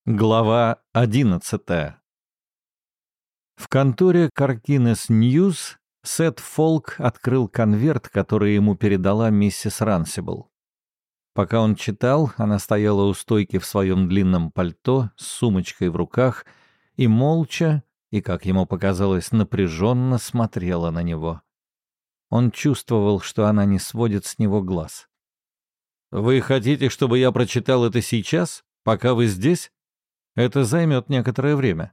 Глава 11. В конторе Каркинес Ньюс Сет Фолк открыл конверт, который ему передала миссис Рансибл. Пока он читал, она стояла у стойки в своем длинном пальто с сумочкой в руках и молча, и, как ему показалось, напряженно смотрела на него. Он чувствовал, что она не сводит с него глаз. «Вы хотите, чтобы я прочитал это сейчас, пока вы здесь? Это займет некоторое время».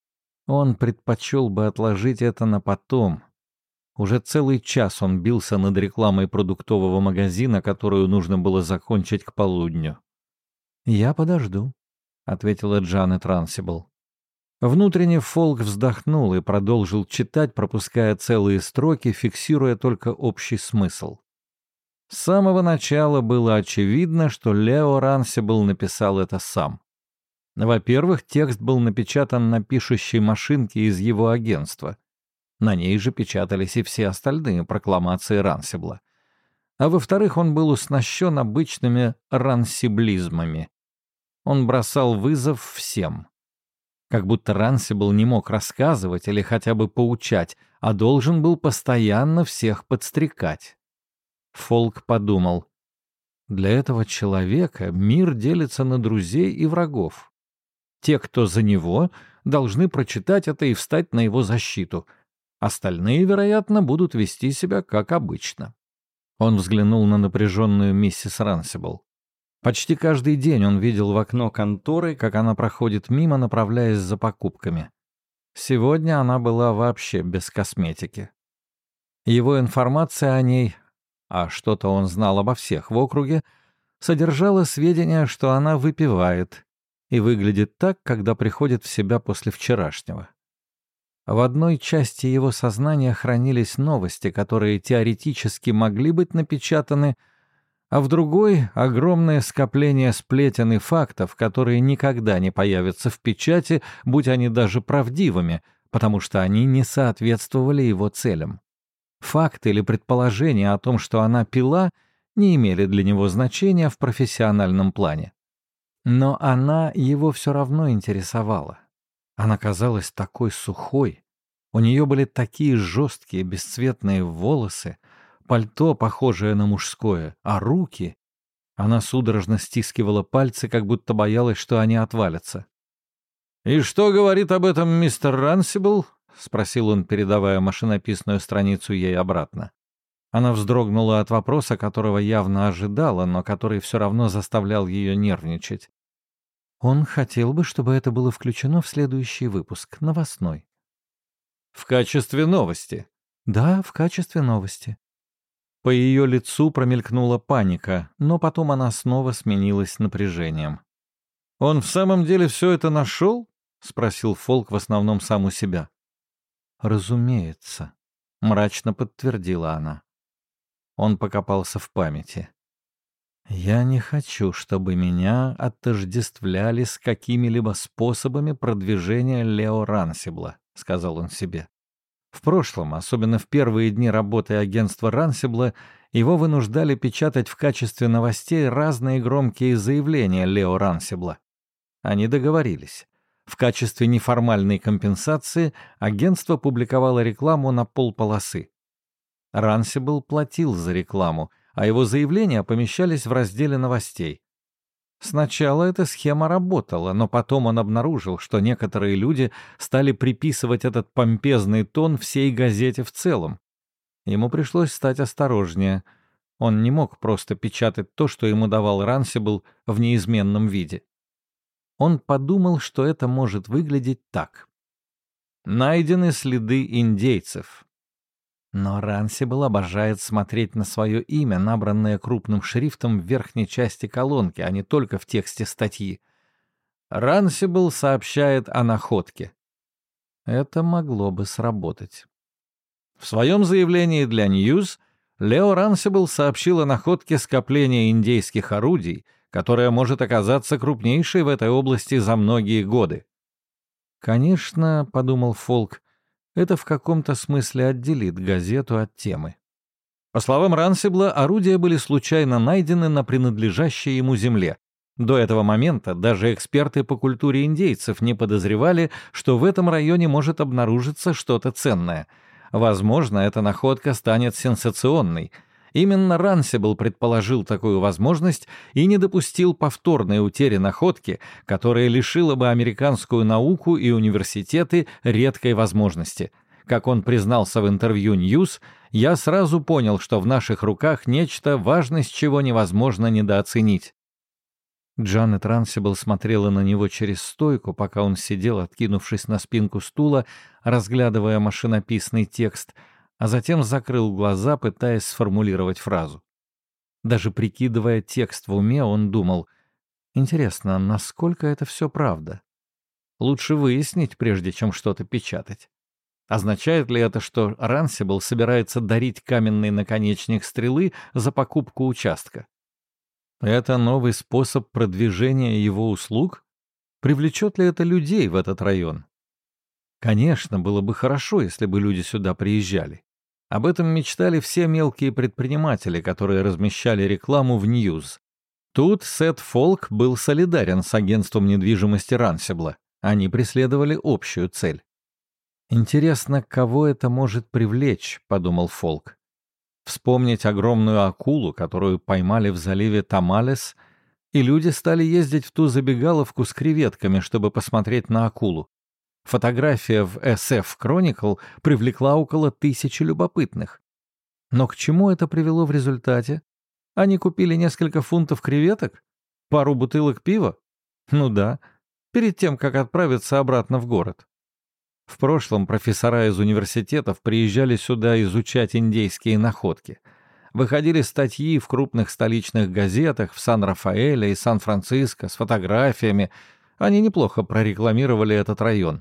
Он предпочел бы отложить это на потом. Уже целый час он бился над рекламой продуктового магазина, которую нужно было закончить к полудню. «Я подожду», — ответила Джанет Рансибл. Внутренне Фолк вздохнул и продолжил читать, пропуская целые строки, фиксируя только общий смысл. С самого начала было очевидно, что Лео Рансибл написал это сам. Во-первых, текст был напечатан на пишущей машинке из его агентства. На ней же печатались и все остальные прокламации Рансибла. А во-вторых, он был оснащен обычными рансиблизмами. Он бросал вызов всем. Как будто Рансибл не мог рассказывать или хотя бы поучать, а должен был постоянно всех подстрекать. Фолк подумал, для этого человека мир делится на друзей и врагов. Те, кто за него, должны прочитать это и встать на его защиту. Остальные, вероятно, будут вести себя как обычно. Он взглянул на напряженную миссис Рансибл. Почти каждый день он видел в окно конторы, как она проходит мимо, направляясь за покупками. Сегодня она была вообще без косметики. Его информация о ней, а что-то он знал обо всех в округе, содержала сведения, что она выпивает и выглядит так, когда приходит в себя после вчерашнего. В одной части его сознания хранились новости, которые теоретически могли быть напечатаны, а в другой — огромное скопление сплетен и фактов, которые никогда не появятся в печати, будь они даже правдивыми, потому что они не соответствовали его целям. Факты или предположения о том, что она пила, не имели для него значения в профессиональном плане. Но она его все равно интересовала. Она казалась такой сухой. У нее были такие жесткие бесцветные волосы, пальто, похожее на мужское, а руки... Она судорожно стискивала пальцы, как будто боялась, что они отвалятся. «И что говорит об этом мистер Рансибл?» — спросил он, передавая машинописную страницу ей обратно. Она вздрогнула от вопроса, которого явно ожидала, но который все равно заставлял ее нервничать. Он хотел бы, чтобы это было включено в следующий выпуск, новостной. В качестве новости? Да, в качестве новости. По ее лицу промелькнула паника, но потом она снова сменилась напряжением. «Он в самом деле все это нашел?» — спросил Фолк в основном сам у себя. «Разумеется», — мрачно подтвердила она. Он покопался в памяти. «Я не хочу, чтобы меня отождествляли с какими-либо способами продвижения Лео Рансибла», — сказал он себе. В прошлом, особенно в первые дни работы агентства Рансибла, его вынуждали печатать в качестве новостей разные громкие заявления Лео Рансибла. Они договорились. В качестве неформальной компенсации агентство публиковало рекламу на полполосы. Рансибл платил за рекламу, а его заявления помещались в разделе новостей. Сначала эта схема работала, но потом он обнаружил, что некоторые люди стали приписывать этот помпезный тон всей газете в целом. Ему пришлось стать осторожнее. Он не мог просто печатать то, что ему давал Рансибл в неизменном виде. Он подумал, что это может выглядеть так. Найдены следы индейцев. Но Рансибл обожает смотреть на свое имя, набранное крупным шрифтом в верхней части колонки, а не только в тексте статьи. Рансибл сообщает о находке. Это могло бы сработать. В своем заявлении для Ньюс Лео Рансибл сообщил о находке скопления индейских орудий, которое может оказаться крупнейшей в этой области за многие годы. «Конечно, — подумал Фолк, — это в каком-то смысле отделит газету от темы». По словам Рансибла, орудия были случайно найдены на принадлежащей ему земле. До этого момента даже эксперты по культуре индейцев не подозревали, что в этом районе может обнаружиться что-то ценное. Возможно, эта находка станет сенсационной. Именно Рансибл предположил такую возможность и не допустил повторной утери находки, которая лишила бы американскую науку и университеты редкой возможности. Как он признался в интервью News, я сразу понял, что в наших руках нечто, важность чего невозможно недооценить. Джанет Рансибл смотрела на него через стойку, пока он сидел, откинувшись на спинку стула, разглядывая машинописный текст, а затем закрыл глаза, пытаясь сформулировать фразу. Даже прикидывая текст в уме, он думал, интересно, насколько это все правда? Лучше выяснить, прежде чем что-то печатать. Означает ли это, что Рансибл собирается дарить каменный наконечник стрелы за покупку участка? Это новый способ продвижения его услуг? Привлечет ли это людей в этот район? Конечно, было бы хорошо, если бы люди сюда приезжали. Об этом мечтали все мелкие предприниматели, которые размещали рекламу в News. Тут Сет Фолк был солидарен с агентством недвижимости Рансибла. Они преследовали общую цель. «Интересно, кого это может привлечь?» — подумал Фолк. Вспомнить огромную акулу, которую поймали в заливе Тамалес, и люди стали ездить в ту забегаловку с креветками, чтобы посмотреть на акулу. Фотография в SF Chronicle привлекла около 1000 любопытных. Но к чему это привело в результате? Они купили несколько фунтов креветок? Пару бутылок пива? Ну да, перед тем, как отправиться обратно в город. В прошлом профессора из университетов приезжали сюда изучать индейские находки. Выходили статьи в крупных столичных газетах в Сан-Рафаэле и Сан-Франциско с фотографиями. Они неплохо прорекламировали этот район.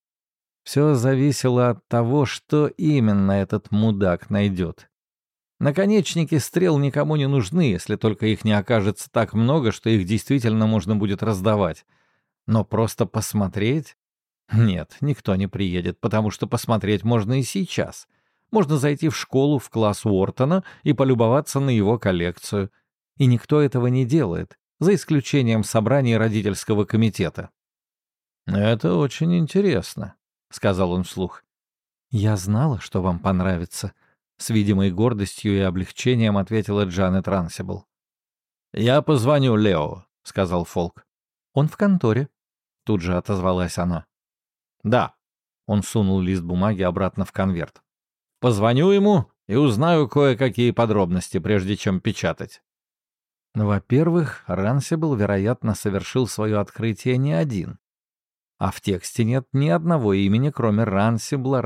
Все зависело от того, что именно этот мудак найдет. Наконечники стрел никому не нужны, если только их не окажется так много, что их действительно можно будет раздавать. Но просто посмотреть? Нет, никто не приедет, потому что посмотреть можно и сейчас. Можно зайти в школу, в класс Уортона и полюбоваться на его коллекцию. И никто этого не делает, за исключением собраний родительского комитета. «Это очень интересно», — сказал он вслух. «Я знала, что вам понравится», — с видимой гордостью и облегчением ответила Джанет Рансибл. «Я позвоню Лео», — сказал Фолк. «Он в конторе», — тут же отозвалась она. «Да», — он сунул лист бумаги обратно в конверт. «Позвоню ему и узнаю кое-какие подробности, прежде чем печатать». Во-первых, Рансибл, вероятно, совершил свое открытие не один. А в тексте нет ни одного имени, кроме Рансибла,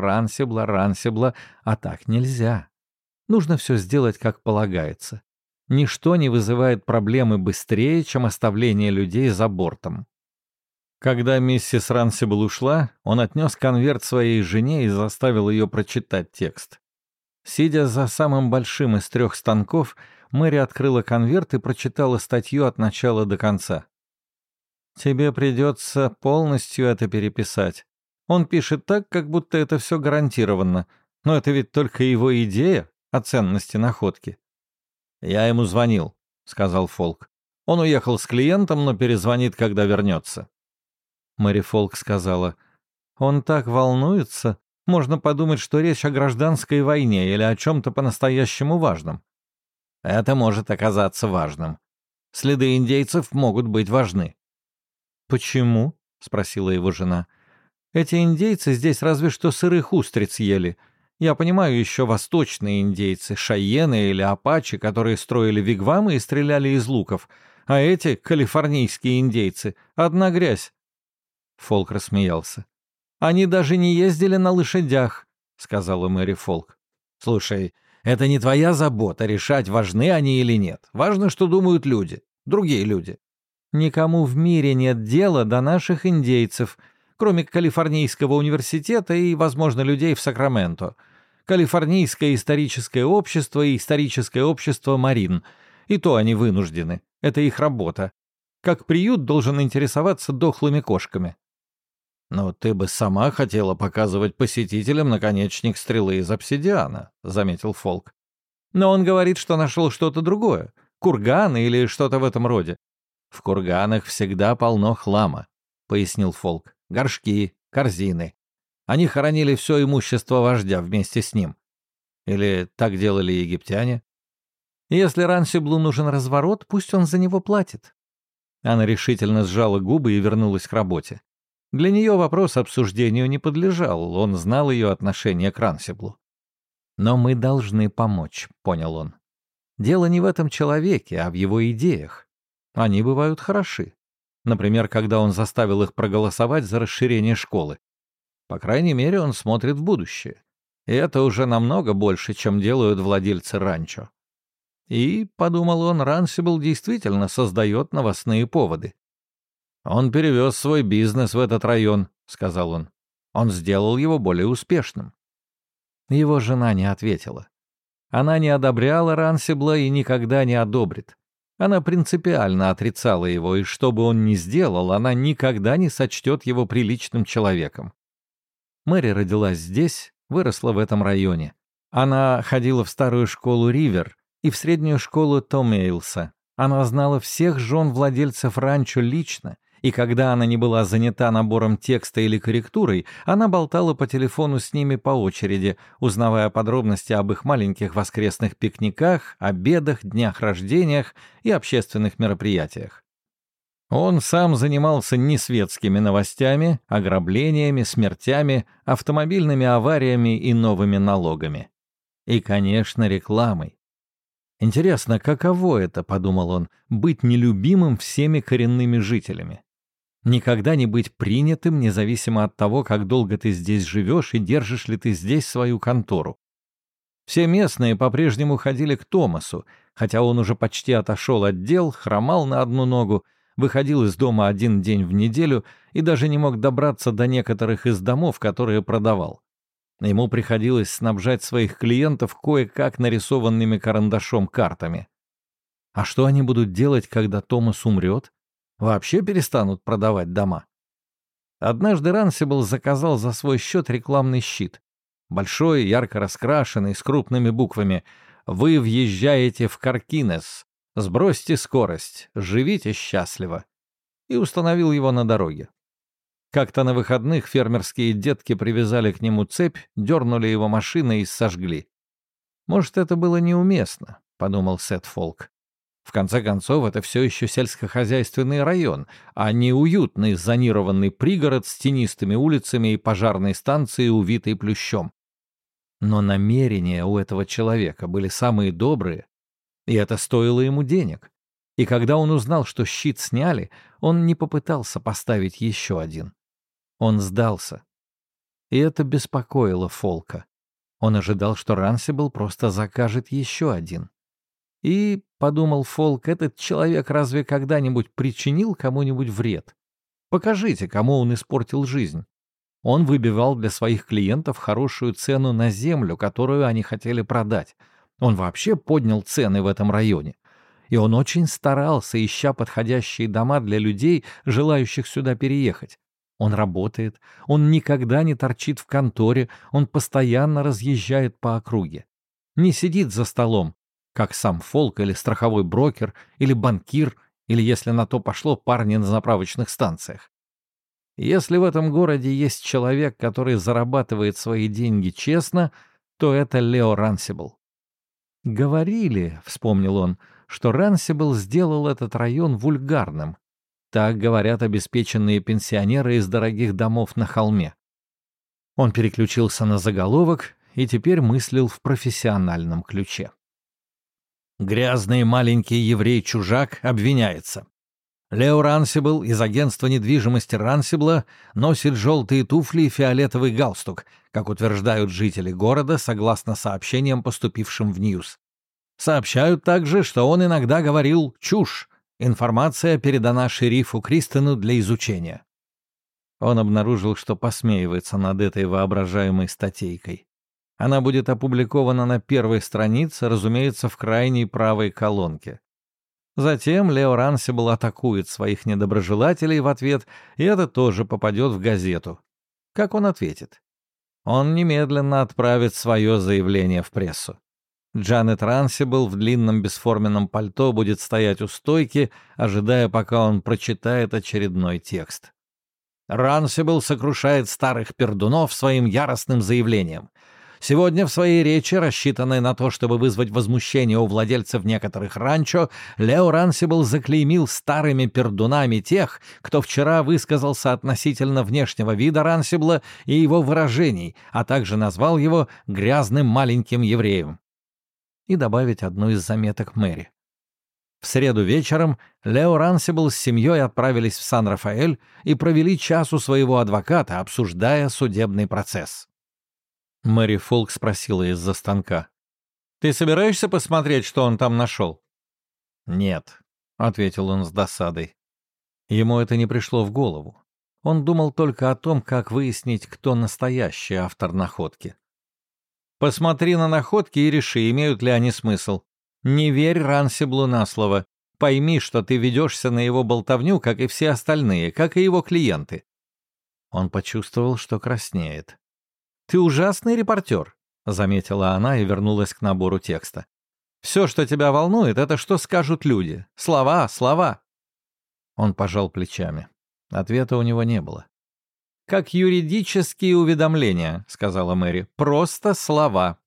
а так нельзя. Нужно все сделать, как полагается. Ничто не вызывает проблемы быстрее, чем оставление людей за бортом. Когда миссис Рансибл ушла, он отнес конверт своей жене и заставил ее прочитать текст. Сидя за самым большим из 3 станков, Мэри открыла конверт и прочитала статью от начала до конца. «Тебе придется полностью это переписать. Он пишет так, как будто это все гарантированно. Но это ведь только его идея о ценности находки». «Я ему звонил», — сказал Фолк. «Он уехал с клиентом, но перезвонит, когда вернется». Мэри Фолк сказала, «Он так волнуется, можно подумать, что речь о гражданской войне или о чем-то по-настоящему важном». «Это может оказаться важным. Следы индейцев могут быть важны». «Почему?» — спросила его жена. «Эти индейцы здесь разве что сырых устриц ели. Я понимаю еще восточные индейцы, шайены или апачи, которые строили вигвамы и стреляли из луков, а эти, калифорнийские индейцы, одна грязь». Фолк рассмеялся. «Они даже не ездили на лошадях», — сказала Мэри Фолк. «Слушай, это не твоя забота решать, важны они или нет. Важно, что думают люди, другие люди». «Никому в мире нет дела до наших индейцев, кроме Калифорнийского университета и, возможно, людей в Сакраменто. Калифорнийское историческое общество и историческое общество Марин. И то они вынуждены. Это их работа. Как приют должен интересоваться дохлыми кошками». «Но ты бы сама хотела показывать посетителям наконечник стрелы из обсидиана», — заметил Фолк. «Но он говорит, что нашел что-то другое. Курган или что-то в этом роде. «В курганах всегда полно хлама», — пояснил Фолк. «Горшки, корзины. Они хоронили все имущество вождя вместе с ним. Или так делали египтяне? Если Рансиблу нужен разворот, пусть он за него платит». Она решительно сжала губы и вернулась к работе. Для нее вопрос обсуждению не подлежал, он знал ее отношение к Рансиблу. «Но мы должны помочь», — понял он. «Дело не в этом человеке, а в его идеях. Они бывают хороши. Например, когда он заставил их проголосовать за расширение школы. По крайней мере, он смотрит в будущее. И это уже намного больше, чем делают владельцы ранчо. И, подумал он, Рансибл действительно создает новостные поводы. «Он перевез свой бизнес в этот район», — сказал он. «Он сделал его более успешным». Его жена не ответила. Она не одобряла Рансибла и никогда не одобрит. Она принципиально отрицала его, и что бы он ни сделал, она никогда не сочтет его приличным человеком. Мэри родилась здесь, выросла в этом районе. Она ходила в старую школу Ривер и в среднюю школу Том Эйлса. Она знала всех жен владельцев ранчо лично, и когда она не была занята набором текста или корректурой, она болтала по телефону с ними по очереди, узнавая подробности об их маленьких воскресных пикниках, обедах, днях рождениях и общественных мероприятиях. Он сам занимался не светскими новостями, ограблениями, смертями, автомобильными авариями и новыми налогами. И, конечно, рекламой. «Интересно, каково это, — подумал он, — быть нелюбимым всеми коренными жителями? Никогда не быть принятым, независимо от того, как долго ты здесь живешь и держишь ли ты здесь свою контору. Все местные по-прежнему ходили к Томасу, хотя он уже почти отошел от дел, хромал на одну ногу, выходил из дома один день в неделю и даже не мог добраться до некоторых из домов, которые продавал. Ему приходилось снабжать своих клиентов кое-как нарисованными карандашом картами. А что они будут делать, когда Томас умрет? Вообще перестанут продавать дома? Однажды Рансибл заказал за свой счет рекламный щит. Большой, ярко раскрашенный, с крупными буквами: «Вы въезжаете в Каркинес. Сбросьте скорость, живите счастливо». И установил его на дороге. Как-то на выходных фермерские детки привязали к нему цепь, дернули его машиной и сожгли. «Может, это было неуместно», — подумал Сет Фолк. В конце концов, это все еще сельскохозяйственный район, а не уютный зонированный пригород с тенистыми улицами и пожарной станцией, увитой плющом. Но намерения у этого человека были самые добрые, и это стоило ему денег. И когда он узнал, что щит сняли, он не попытался поставить еще один. Он сдался. И это беспокоило Фолка. Он ожидал, что Рансибл просто закажет еще один. И, подумал Фолк, этот человек разве когда-нибудь причинил кому-нибудь вред? Покажите, кому он испортил жизнь. Он выбивал для своих клиентов хорошую цену на землю, которую они хотели продать. Он вообще поднял цены в этом районе. И он очень старался, ища подходящие дома для людей, желающих сюда переехать. Он работает, он никогда не торчит в конторе, он постоянно разъезжает по округе. Не сидит за столом, как сам Фолк или страховой брокер, или банкир, или, если на то пошло, парни на заправочных станциях. Если в этом городе есть человек, который зарабатывает свои деньги честно, то это Лео Рансибл. «Говорили, — вспомнил он, — что Рансибл сделал этот район вульгарным. Так говорят обеспеченные пенсионеры из дорогих домов на холме». Он переключился на заголовок и теперь мыслил в профессиональном ключе. «Грязный маленький еврей-чужак обвиняется. Лео Рансибл из агентства недвижимости Рансибла носит желтые туфли и фиолетовый галстук, как утверждают жители города, согласно сообщениям, поступившим в Ньюс. Сообщают также, что он иногда говорил чушь. Информация передана шерифу Кристену для изучения». Он обнаружил, что посмеивается над этой воображаемой статейкой. Она будет опубликована на первой странице, разумеется, в крайней правой колонке. Затем Лео Рансибл атакует своих недоброжелателей в ответ, и это тоже попадет в газету. Как он ответит? Он немедленно отправит свое заявление в прессу. Джанет Рансибл в длинном бесформенном пальто будет стоять у стойки, ожидая, пока он прочитает очередной текст. Рансибл сокрушает старых пердунов своим яростным заявлением. Сегодня в своей речи, рассчитанной на то, чтобы вызвать возмущение у владельцев некоторых ранчо, Лео Рансибл заклеймил старыми пердунами тех, кто вчера высказался относительно внешнего вида Рансибла и его выражений, а также назвал его грязным маленьким евреем. И добавить одну из заметок Мэри. В среду вечером Лео Рансибл с семьей отправились в Сан-Рафаэль и провели час у своего адвоката, обсуждая судебный процесс. Мэри Фолк спросила из-за станка. «Ты собираешься посмотреть, что он там нашел?» «Нет», — ответил он с досадой. Ему это не пришло в голову. Он думал только о том, как выяснить, кто настоящий автор находки. «Посмотри на находки и реши, имеют ли они смысл. Не верь Рансиблу на слово. Пойми, что ты ведешься на его болтовню, как и все остальные, как и его клиенты». Он почувствовал, что краснеет. «Ты ужасный репортер», — заметила она и вернулась к набору текста. «Все, что тебя волнует, это что скажут люди. Слова, слова». Он пожал плечами. Ответа у него не было. «Как юридические уведомления», — сказала Мэри. «Просто слова».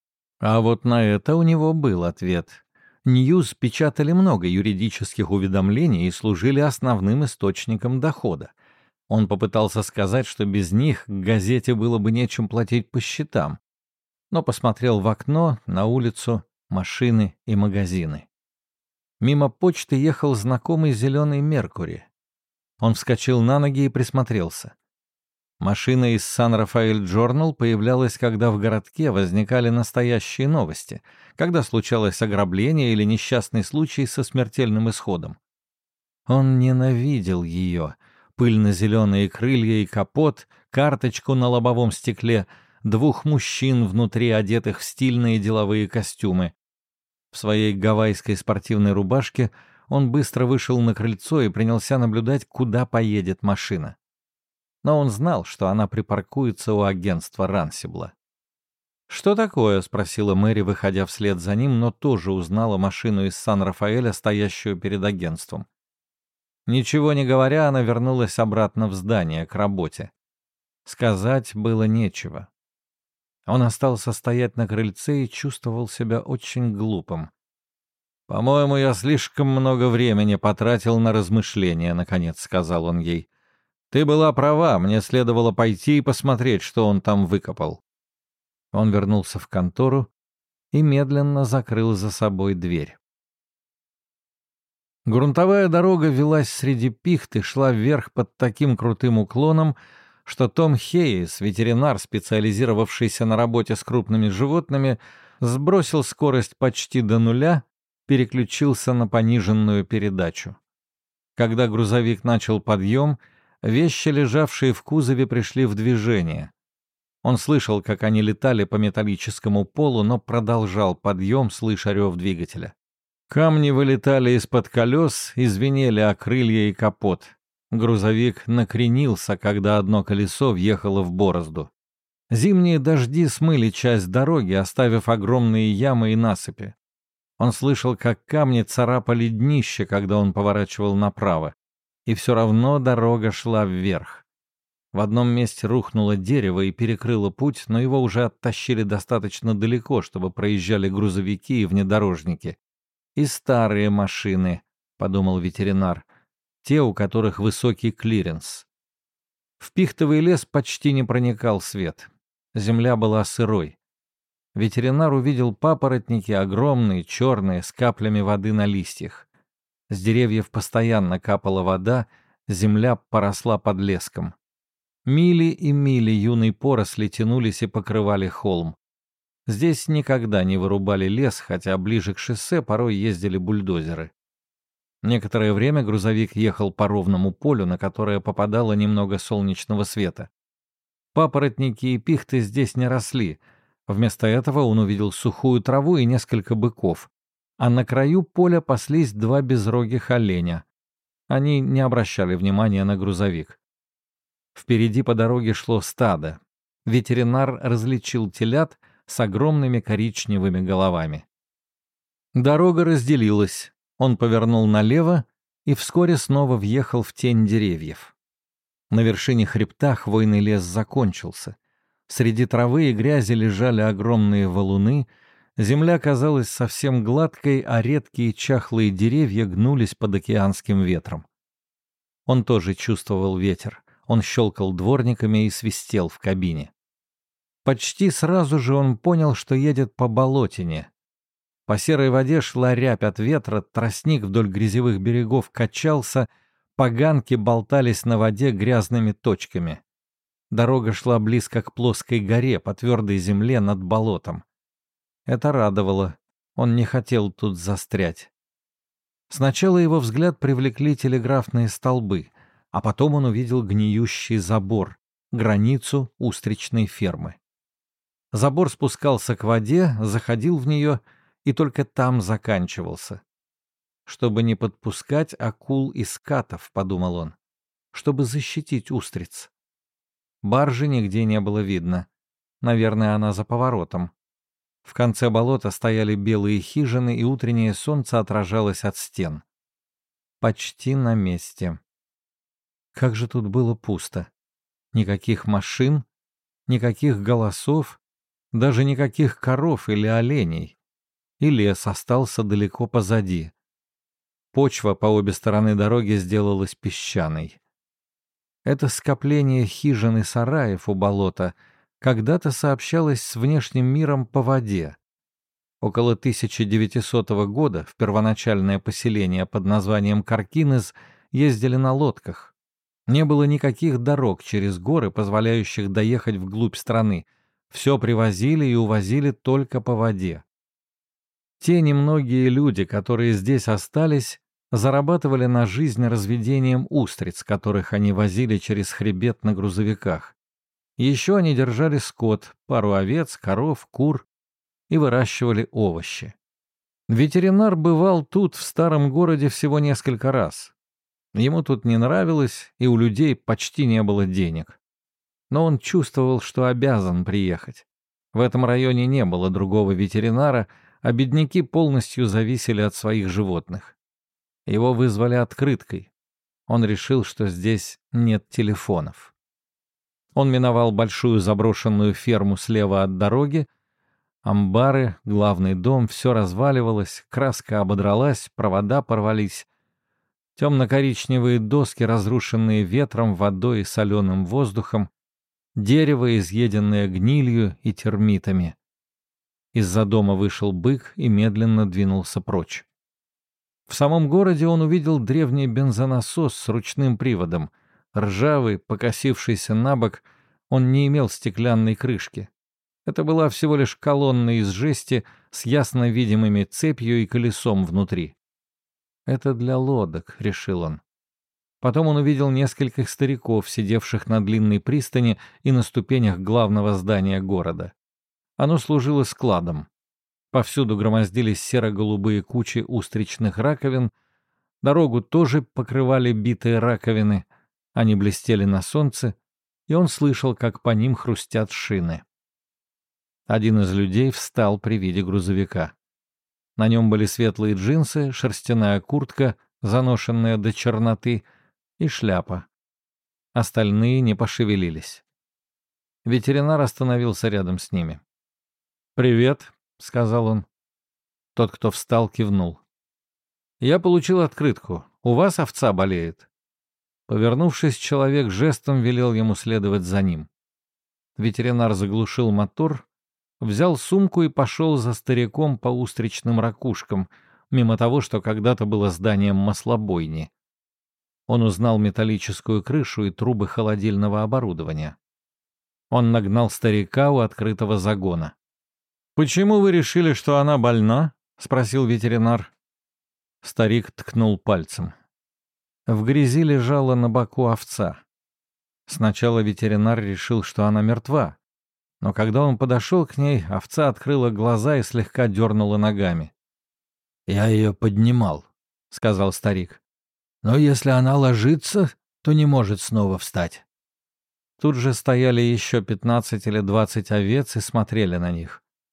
А вот на это у него был ответ. Ньюс печатали много юридических уведомлений и служили основным источником дохода. Он попытался сказать, что без них к газете было бы нечем платить по счетам, но посмотрел в окно, на улицу, машины и магазины. Мимо почты ехал знакомый зеленый Меркури. Он вскочил на ноги и присмотрелся. Машина из Сан-Рафаэль Джорнал появлялась, когда в городке возникали настоящие новости, когда случалось ограбление или несчастный случай со смертельным исходом. Он ненавидел ее. Пыльно-зеленые крылья и капот, карточку на лобовом стекле, двух мужчин внутри, одетых в стильные деловые костюмы. В своей гавайской спортивной рубашке он быстро вышел на крыльцо и принялся наблюдать, куда поедет машина. Но он знал, что она припаркуется у агентства Рансибла. «Что такое?» — спросила Мэри, выходя вслед за ним, но тоже узнала машину из Сан-Рафаэля, стоящую перед агентством. Ничего не говоря, она вернулась обратно в здание, к работе. Сказать было нечего. Он остался стоять на крыльце и чувствовал себя очень глупым. «По-моему, я слишком много времени потратил на размышления», — наконец сказал он ей. «Ты была права, мне следовало пойти и посмотреть, что он там выкопал». Он вернулся в контору и медленно закрыл за собой дверь. Грунтовая дорога велась среди пихт и шла вверх под таким крутым уклоном, что Том Хейс, ветеринар, специализировавшийся на работе с крупными животными, сбросил скорость почти до нуля, переключился на пониженную передачу. Когда грузовик начал подъем, вещи, лежавшие в кузове, пришли в движение. Он слышал, как они летали по металлическому полу, но продолжал подъем, слыша рев двигателя. Камни вылетали из-под колес и звенели о крылья и капот. Грузовик накренился, когда одно колесо въехало в борозду. Зимние дожди смыли часть дороги, оставив огромные ямы и насыпи. Он слышал, как камни царапали днище, когда он поворачивал направо. И все равно дорога шла вверх. В одном месте рухнуло дерево и перекрыло путь, но его уже оттащили достаточно далеко, чтобы проезжали грузовики и внедорожники. «И старые машины», — подумал ветеринар, — «те, у которых высокий клиренс». В пихтовый лес почти не проникал свет. Земля была сырой. Ветеринар увидел папоротники, огромные, черные, с каплями воды на листьях. С деревьев постоянно капала вода, земля поросла подлеском. Мили и мили юной поросли тянулись и покрывали холм. Здесь никогда не вырубали лес, хотя ближе к шоссе порой ездили бульдозеры. Некоторое время грузовик ехал по ровному полю, на которое попадало немного солнечного света. Папоротники и пихты здесь не росли. Вместо этого он увидел сухую траву и несколько быков, а на краю поля паслись два безрогих оленя. Они не обращали внимания на грузовик. Впереди по дороге шло стадо. Ветеринар различил телят, с огромными коричневыми головами. Дорога разделилась. Он повернул налево и вскоре снова въехал в тень деревьев. На вершине хребта хвойный лес закончился. Среди травы и грязи лежали огромные валуны, земля казалась совсем гладкой, а редкие чахлые деревья гнулись под океанским ветром. Он тоже чувствовал ветер. Он щелкал дворниками и свистел в кабине. Почти сразу же он понял, что едет по болотине. По серой воде шла рябь от ветра, тростник вдоль грязевых берегов качался, поганки болтались на воде грязными точками. Дорога шла близко к плоской горе по твердой земле над болотом. Это радовало. Он не хотел тут застрять. Сначала его взгляд привлекли телеграфные столбы, а потом он увидел гниющий забор, границу устричной фермы. Забор спускался к воде, заходил в нее и только там заканчивался. «Чтобы не подпускать акул и скатов», — подумал он, — «чтобы защитить устриц». Баржи нигде не было видно. Наверное, она за поворотом. В конце болота стояли белые хижины, и утреннее солнце отражалось от стен. Почти на месте. Как же тут было пусто. Никаких машин, никаких голосов, даже никаких коров или оленей. И лес остался далеко позади. Почва по обе стороны дороги сделалась песчаной. Это скопление хижин и сараев у болота когда-то сообщалось с внешним миром по воде. Около 1900 года в первоначальное поселение под названием Каркинес ездили на лодках. Не было никаких дорог через горы, позволяющих доехать вглубь страны. Все привозили и увозили только по воде. Те немногие люди, которые здесь остались, зарабатывали на жизнь разведением устриц, которых они возили через хребет на грузовиках. Еще они держали скот, пару овец, коров, кур и выращивали овощи. Ветеринар бывал тут, в старом городе, всего несколько раз. Ему тут не нравилось, и у людей почти не было денег. Но он чувствовал, что обязан приехать. В этом районе не было другого ветеринара, а бедняки полностью зависели от своих животных. Его вызвали открыткой. Он решил, что здесь нет телефонов. Он миновал большую заброшенную ферму слева от дороги. Амбары, главный дом, все разваливалось, краска ободралась, провода порвались. Темно-коричневые доски, разрушенные ветром, водой и соленым воздухом, дерево, изъеденное гнилью и термитами. Из-за дома вышел бык и медленно двинулся прочь. В самом городе он увидел древний бензонасос с ручным приводом. Ржавый, покосившийся набок, он не имел стеклянной крышки. Это была всего лишь колонна из жести с ясно видимыми цепью и колесом внутри. «Это для лодок», — решил он. Потом он увидел нескольких стариков, сидевших на длинной пристани и на ступенях главного здания города. Оно служило складом. Повсюду громоздились серо-голубые кучи устричных раковин. Дорогу тоже покрывали битые раковины. Они блестели на солнце, и он слышал, как по ним хрустят шины. Один из людей встал при виде грузовика. На нем были светлые джинсы, шерстяная куртка, заношенная до черноты, и шляпа. Остальные не пошевелились. Ветеринар остановился рядом с ними. «Привет», — сказал он. Тот, кто встал, кивнул. «Я получил открытку. У вас овца болеет». Повернувшись, человек жестом велел ему следовать за ним. Ветеринар заглушил мотор, взял сумку и пошел за стариком по устричным ракушкам, мимо того, что когда-то было зданием маслобойни. Он узнал металлическую крышу и трубы холодильного оборудования. Он нагнал старика у открытого загона. «Почему вы решили, что она больна?» — спросил ветеринар. Старик ткнул пальцем. В грязи лежала на боку овца. Сначала ветеринар решил, что она мертва, но когда он подошел к ней, овца открыла глаза и слегка дернула ногами. «Я ее поднимал», — сказал старик. «Но если она ложится, то не может снова встать». Тут же стояли еще 15 или 20 овец и смотрели на них.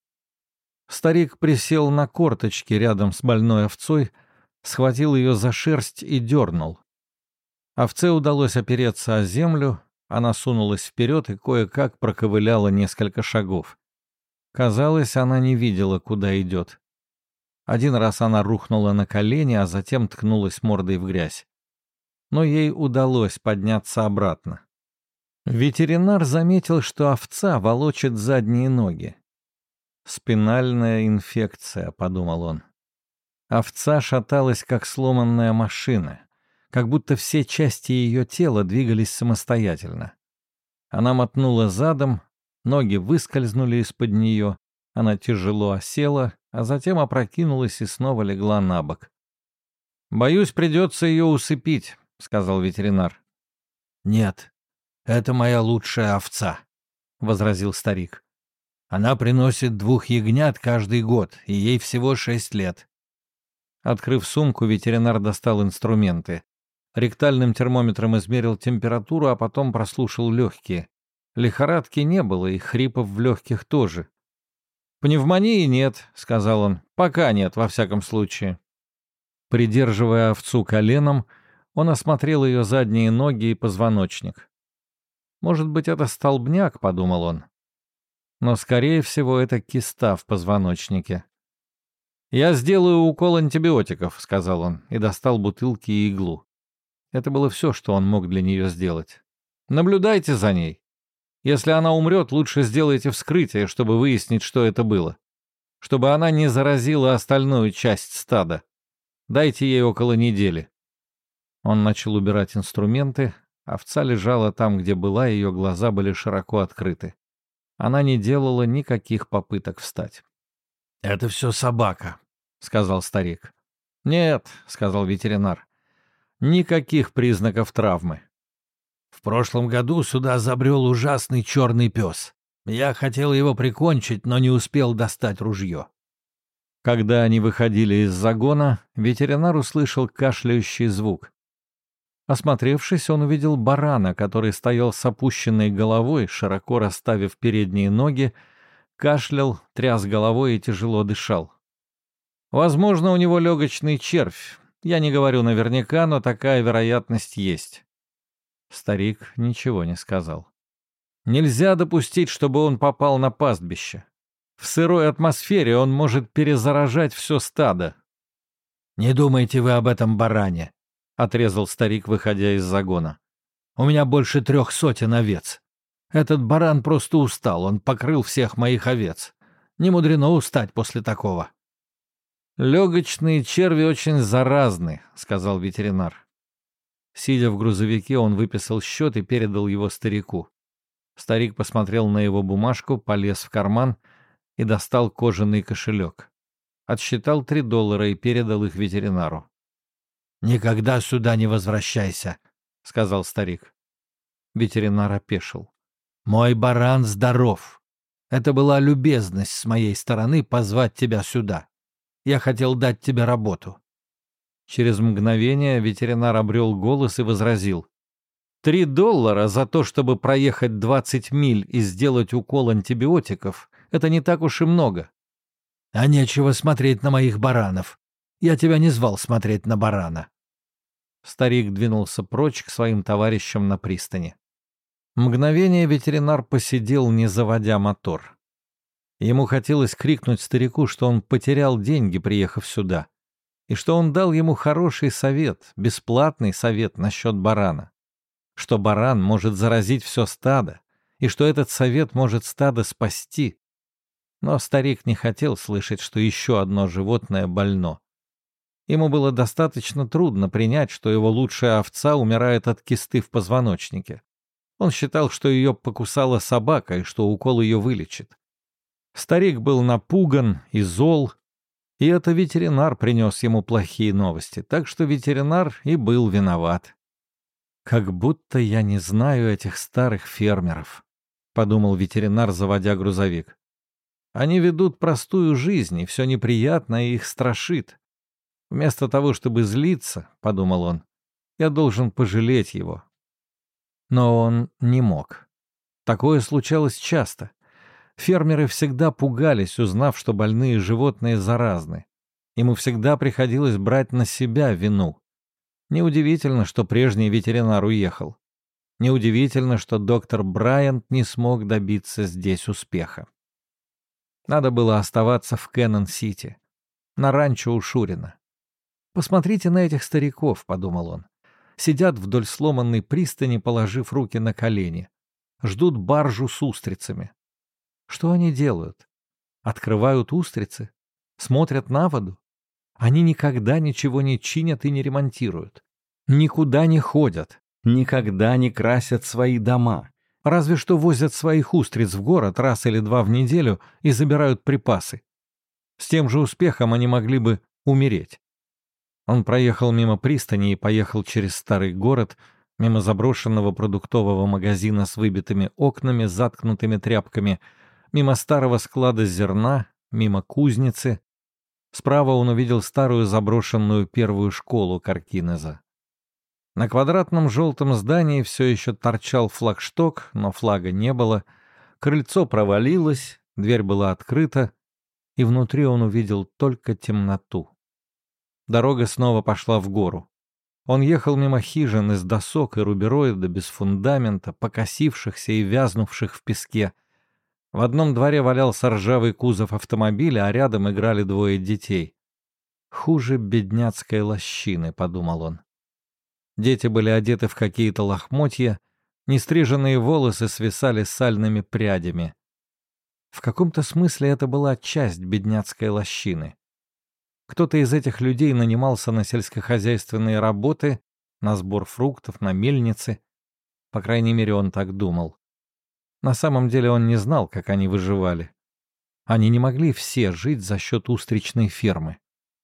Старик присел на корточки рядом с больной овцой, схватил ее за шерсть и дернул. Овце удалось опереться о землю, она сунулась вперед и кое-как проковыляла несколько шагов. Казалось, она не видела, куда идет. Один раз она рухнула на колени, а затем ткнулась мордой в грязь. Но ей удалось подняться обратно. Ветеринар заметил, что овца волочит задние ноги. «Спинальная инфекция», — подумал он. Овца шаталась, как сломанная машина, как будто все части ее тела двигались самостоятельно. Она мотнула задом, ноги выскользнули из-под нее, она тяжело осела, а затем опрокинулась и снова легла на бок. «Боюсь, придется ее усыпить», — сказал ветеринар. «Нет, это моя лучшая овца», — возразил старик. «Она приносит 2 ягнят каждый год, и ей всего 6 лет». Открыв сумку, ветеринар достал инструменты. Ректальным термометром измерил температуру, а потом прослушал легкие. Лихорадки не было, и хрипов в легких тоже. «Пневмонии нет», — сказал он. «Пока нет, во всяком случае». Придерживая овцу коленом, он осмотрел ее задние ноги и позвоночник. «Может быть, это столбняк», — подумал он. Но, скорее всего, это киста в позвоночнике. «Я сделаю укол антибиотиков», — сказал он, и достал бутылки и иглу. Это было все, что он мог для нее сделать. «Наблюдайте за ней. Если она умрет, лучше сделайте вскрытие, чтобы выяснить, что это было. Чтобы она не заразила остальную часть стада. Дайте ей около недели». Он начал убирать инструменты. Овца лежала там, где была, ее глаза были широко открыты. Она не делала никаких попыток встать. «Это все собака», — сказал старик. «Нет», — сказал ветеринар, — «никаких признаков травмы». «В прошлом году сюда забрел ужасный черный пес. Я хотел его прикончить, но не успел достать ружье». Когда они выходили из загона, ветеринар услышал кашляющий звук. Осмотревшись, он увидел барана, который стоял с опущенной головой, широко расставив передние ноги, кашлял, тряс головой и тяжело дышал. Возможно, у него легочный червь. Я не говорю наверняка, но такая вероятность есть. Старик ничего не сказал. Нельзя допустить, чтобы он попал на пастбище. В сырой атмосфере он может перезаражать все стадо. «Не думайте вы об этом баране», — отрезал старик, выходя из загона. «У меня больше 300 овец. Этот баран просто устал, он покрыл всех моих овец. Не мудрено устать после такого». «Легочные черви очень заразны», — сказал ветеринар. Сидя в грузовике, он выписал счет и передал его старику. Старик посмотрел на его бумажку, полез в карман и достал кожаный кошелек. Отсчитал $3 и передал их ветеринару. «Никогда сюда не возвращайся», — сказал старик. Ветеринар опешил. «Мой баран здоров. Это была любезность с моей стороны позвать тебя сюда. Я хотел дать тебе работу». Через мгновение ветеринар обрел голос и возразил. $3 за то, чтобы проехать 20 миль и сделать укол антибиотиков, это не так уж и много. «А нечего смотреть на моих баранов. Я тебя не звал смотреть на барана». Старик двинулся прочь к своим товарищам на пристани. Мгновение ветеринар посидел, не заводя мотор. Ему хотелось крикнуть старику, что он потерял деньги, приехав сюда, и что он дал ему хороший совет, бесплатный совет насчет барана, что баран может заразить все стадо, и что этот совет может стадо спасти. Но старик не хотел слышать, что еще одно животное больно. Ему было достаточно трудно принять, что его лучшая овца умирает от кисты в позвоночнике. Он считал, что ее покусала собака и что укол ее вылечит. Старик был напуган и зол, и это ветеринар принес ему плохие новости, так что ветеринар и был виноват. «Как будто я не знаю этих старых фермеров», — подумал ветеринар, заводя грузовик. «Они ведут простую жизнь, и все неприятное их страшит. Вместо того, чтобы злиться, — подумал он, — я должен пожалеть его». Но он не мог. Такое случалось часто. Фермеры всегда пугались, узнав, что больные животные заразны. Ему всегда приходилось брать на себя вину. Неудивительно, что прежний ветеринар уехал. Неудивительно, что доктор Брайант не смог добиться здесь успеха. Надо было оставаться в Кэннон-Сити, на ранчо у Шурина. «Посмотрите на этих стариков», — подумал он. «Сидят вдоль сломанной пристани, положив руки на колени. Ждут баржу с устрицами. Что они делают? Открывают устрицы? Смотрят на воду? Они никогда ничего не чинят и не ремонтируют. Никуда не ходят, никогда не красят свои дома. Разве что возят своих устриц в город раз или два в неделю и забирают припасы. С тем же успехом они могли бы умереть». Он проехал мимо пристани и поехал через старый город, мимо заброшенного продуктового магазина с выбитыми окнами, заткнутыми тряпками, мимо старого склада зерна, мимо кузницы. Справа он увидел старую заброшенную первую школу Каркинеза. На квадратном желтом здании все еще торчал флагшток, но флага не было. Крыльцо провалилось, дверь была открыта, и внутри он увидел только темноту. Дорога снова пошла в гору. Он ехал мимо хижин из досок и рубероида без фундамента, покосившихся и вязнувших в песке. В одном дворе валялся ржавый кузов автомобиля, а рядом играли двое детей. «Хуже бедняцкой лощины», — подумал он. Дети были одеты в какие-то лохмотья, нестриженные волосы свисали сальными прядями. В каком-то смысле это была часть бедняцкой лощины. Кто-то из этих людей нанимался на сельскохозяйственные работы, на сбор фруктов, на мельницы. По крайней мере, он так думал. На самом деле он не знал, как они выживали. Они не могли все жить за счет устричной фермы.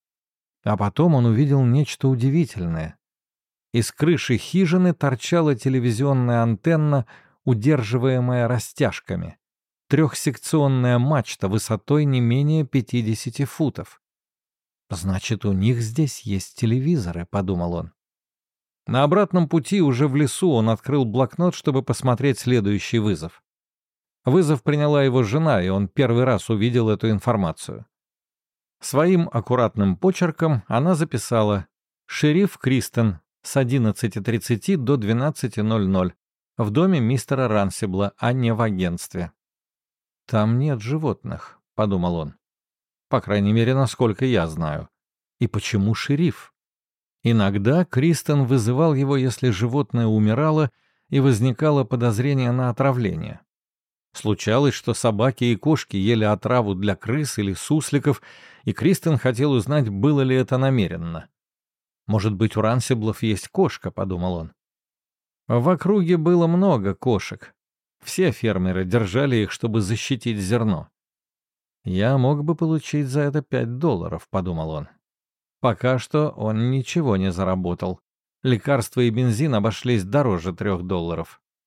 А потом он увидел нечто удивительное. Из крыши хижины торчала телевизионная антенна, удерживаемая растяжками. Трехсекционная мачта высотой не менее 50 футов. «Значит, у них здесь есть телевизоры», — подумал он. На обратном пути уже в лесу он открыл блокнот, чтобы посмотреть следующий вызов. Вызов приняла его жена, и он первый раз увидел эту информацию. Своим аккуратным почерком она записала: «Шериф Кристен с 11:30 до 12:00 в доме мистера Рансибла, а не в агентстве». «Там нет животных», — подумал он. «По крайней мере, насколько я знаю. И почему шериф?» Иногда Кристен вызывал его, если животное умирало и возникало подозрение на отравление. Случалось, что собаки и кошки ели отраву для крыс или сусликов, и Кристен хотел узнать, было ли это намеренно. «Может быть, у Рансиблов есть кошка», — подумал он. В округе было много кошек. Все фермеры держали их, чтобы защитить зерно. «Я мог бы получить за это $5, подумал он. Пока что он ничего не заработал. Лекарства и бензин обошлись дороже $3.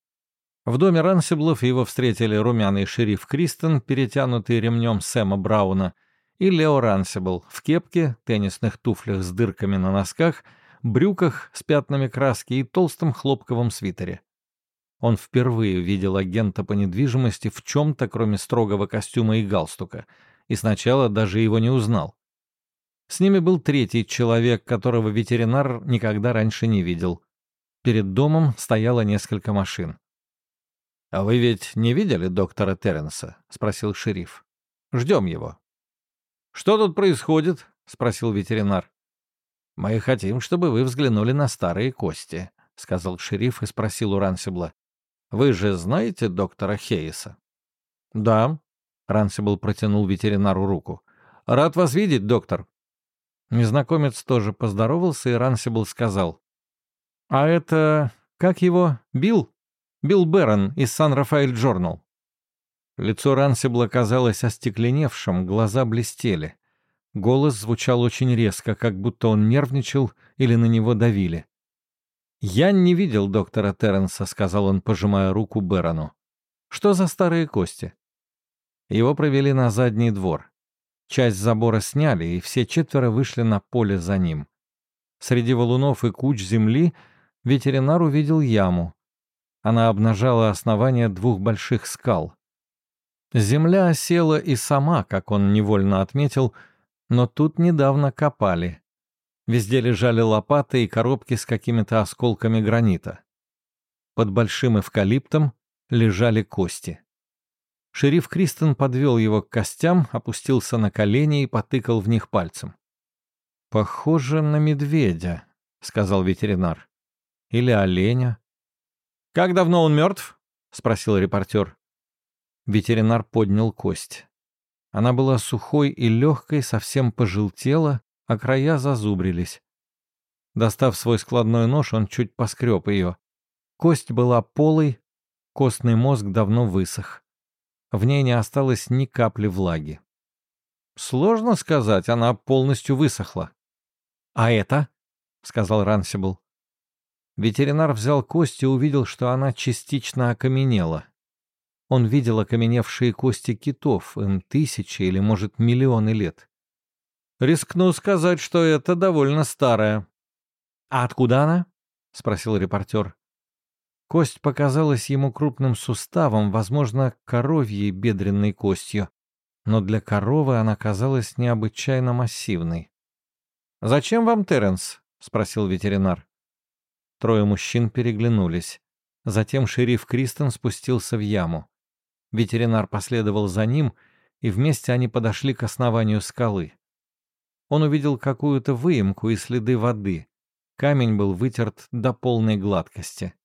В доме Рансиблов его встретили румяный шериф Кристен, перетянутый ремнем Сэма Брауна, и Лео Рансибл в кепке, теннисных туфлях с дырками на носках, брюках с пятнами краски и толстом хлопковом свитере. Он впервые видел агента по недвижимости в чем-то, кроме строгого костюма и галстука, и сначала даже его не узнал. С ними был третий человек, которого ветеринар никогда раньше не видел. Перед домом стояло несколько машин. «А вы ведь не видели доктора Терренса?» — спросил шериф. «Ждем его». «Что тут происходит?» — спросил ветеринар. «Мы хотим, чтобы вы взглянули на старые кости», — сказал шериф и спросил у Рансибла. «Вы же знаете доктора Хейса?» «Да», — Рансибл протянул ветеринару руку. «Рад вас видеть, доктор». Незнакомец тоже поздоровался, и Рансибл сказал: «А это... как его? Билл? Билл Бэрон из Сан-Рафаэль Джорнал». Лицо Рансибла казалось остекленевшим, глаза блестели. Голос звучал очень резко, как будто он нервничал или на него давили. «Я не видел доктора Терренса», — сказал он, пожимая руку Бэрону. «Что за старые кости?» Его провели на задний двор. Часть забора сняли, и все четверо вышли на поле за ним. Среди валунов и куч земли ветеринар увидел яму. Она обнажала основание двух больших скал. Земля осела и сама, как он невольно отметил, но тут недавно копали. Везде лежали лопаты и коробки с какими-то осколками гранита. Под большим эвкалиптом лежали кости. Шериф Кристен подвел его к костям, опустился на колени и потыкал в них пальцем. «Похоже на медведя», — сказал ветеринар. «Или оленя». «Как давно он мертв?» — спросил репортер. Ветеринар поднял кость. Она была сухой и легкой, совсем пожелтела, а края зазубрились. Достав свой складной нож, он чуть поскреб ее. Кость была полой, костный мозг давно высох. В ней не осталось ни капли влаги. «Сложно сказать, она полностью высохла». «А это?» — сказал Рансибл. Ветеринар взял кость и увидел, что она частично окаменела. Он видел окаменевшие кости китов, им тысячи или, может, миллионы лет. «Рискну сказать, что это довольно старая». «А откуда она?» — спросил репортер. Кость показалась ему крупным суставом, возможно, коровьей бедренной костью, но для коровы она казалась необычайно массивной. «Зачем вам Терренс?» — спросил ветеринар. Трое мужчин переглянулись. Затем шериф Кристен спустился в яму. Ветеринар последовал за ним, и вместе они подошли к основанию скалы. Он увидел какую-то выемку и следы воды. Камень был вытерт до полной гладкости.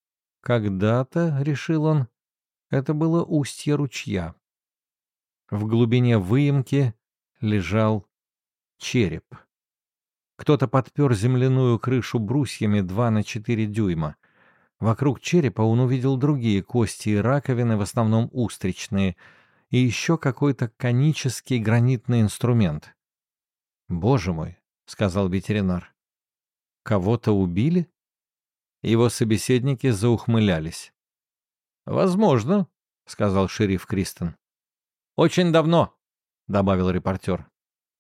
Когда-то, решил он, это было устье ручья. В глубине выемки лежал череп. Кто-то подпер земляную крышу брусьями 2 на 4 дюйма. Вокруг черепа он увидел другие кости и раковины, в основном устричные, и еще какой-то конический гранитный инструмент. «Боже мой», — сказал ветеринар, — «кого-то убили?» Его собеседники заухмылялись. «Возможно», — сказал шериф Кристен. «Очень давно», — добавил репортер.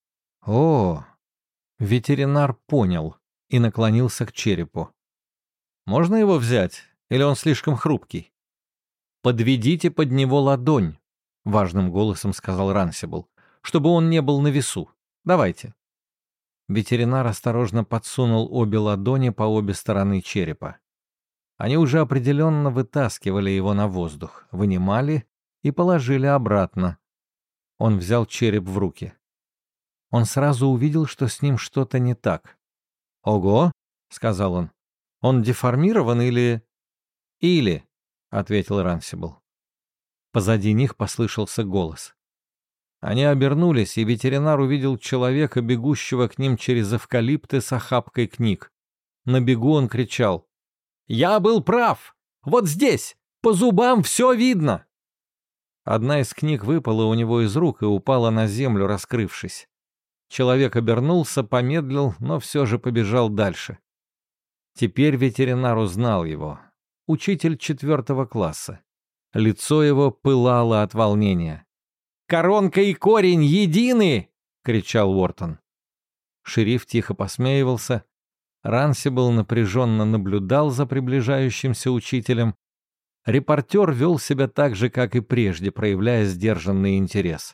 «О!» Ветеринар понял и наклонился к черепу. «Можно его взять, или он слишком хрупкий?» «Подведите под него ладонь», — важным голосом сказал Рансибл, «чтобы он не был на весу. Давайте». Ветеринар осторожно подсунул обе ладони по обе стороны черепа. Они уже определенно вытаскивали его на воздух, вынимали и положили обратно. Он взял череп в руки. Он сразу увидел, что с ним что-то не так. «Ого!» — сказал он. «Он деформирован или...» «Или...» — ответил Рансибл. Позади них послышался голос. Они обернулись, и ветеринар увидел человека, бегущего к ним через эвкалипты с охапкой книг. На бегу он кричал: «Я был прав! Вот здесь! По зубам все видно!» Одна из книг выпала у него из рук и упала на землю, раскрывшись. Человек обернулся, помедлил, но все же побежал дальше. Теперь ветеринар узнал его. Учитель 4 класса. Лицо его пылало от волнения. «Коронка и корень едины!» — кричал Уортон. Шериф тихо посмеивался. Рансибл напряженно наблюдал за приближающимся учителем. Репортер вел себя так же, как и прежде, проявляя сдержанный интерес.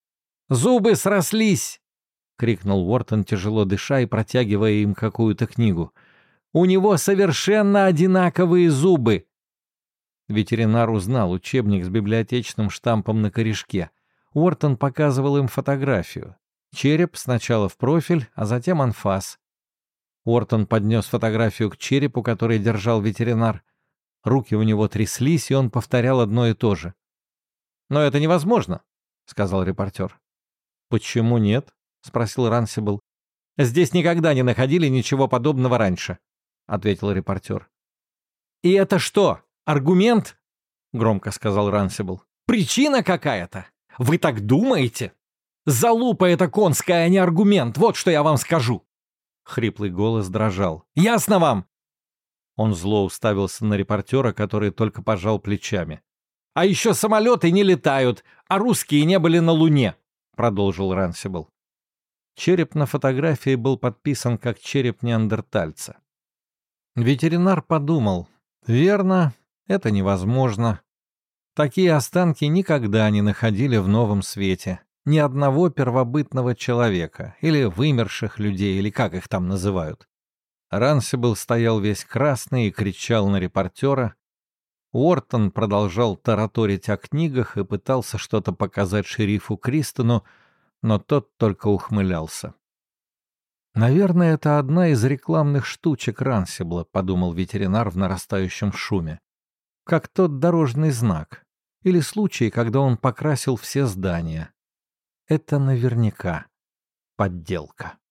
«Зубы срослись!» — крикнул Уортон, тяжело дыша и протягивая им какую-то книгу. «У него совершенно одинаковые зубы!» Ветеринар узнал учебник с библиотечным штампом на корешке. Уортон показывал им фотографию. Череп сначала в профиль, а затем анфас. Уортон поднес фотографию к черепу, который держал ветеринар. Руки у него тряслись, и он повторял одно и то же. «Но это невозможно», — сказал репортер. «Почему нет?» — спросил Рансибл. «Здесь никогда не находили ничего подобного раньше», — ответил репортер. «И это что, аргумент?» — громко сказал Рансибл. «Причина какая-то? Вы так думаете? Залупа — это конская, а не аргумент, вот что я вам скажу!» Хриплый голос дрожал. «Ясно вам?» Он зло уставился на репортера, который только пожал плечами. «А еще самолеты не летают, а русские не были на Луне», — продолжил Рансибл. Череп на фотографии был подписан как череп неандертальца. Ветеринар подумал: верно, это невозможно. Такие останки никогда не находили в Новом Свете ни одного первобытного человека, или вымерших людей, или как их там называют. Рансибл стоял весь красный и кричал на репортера. Уортон продолжал тараторить о книгах и пытался что-то показать шерифу Кристону, но тот только ухмылялся. «Наверное, это одна из рекламных штучек Рансибла», — подумал ветеринар в нарастающем шуме. «Как тот дорожный знак. Или случай, когда он покрасил все здания. Это наверняка подделка».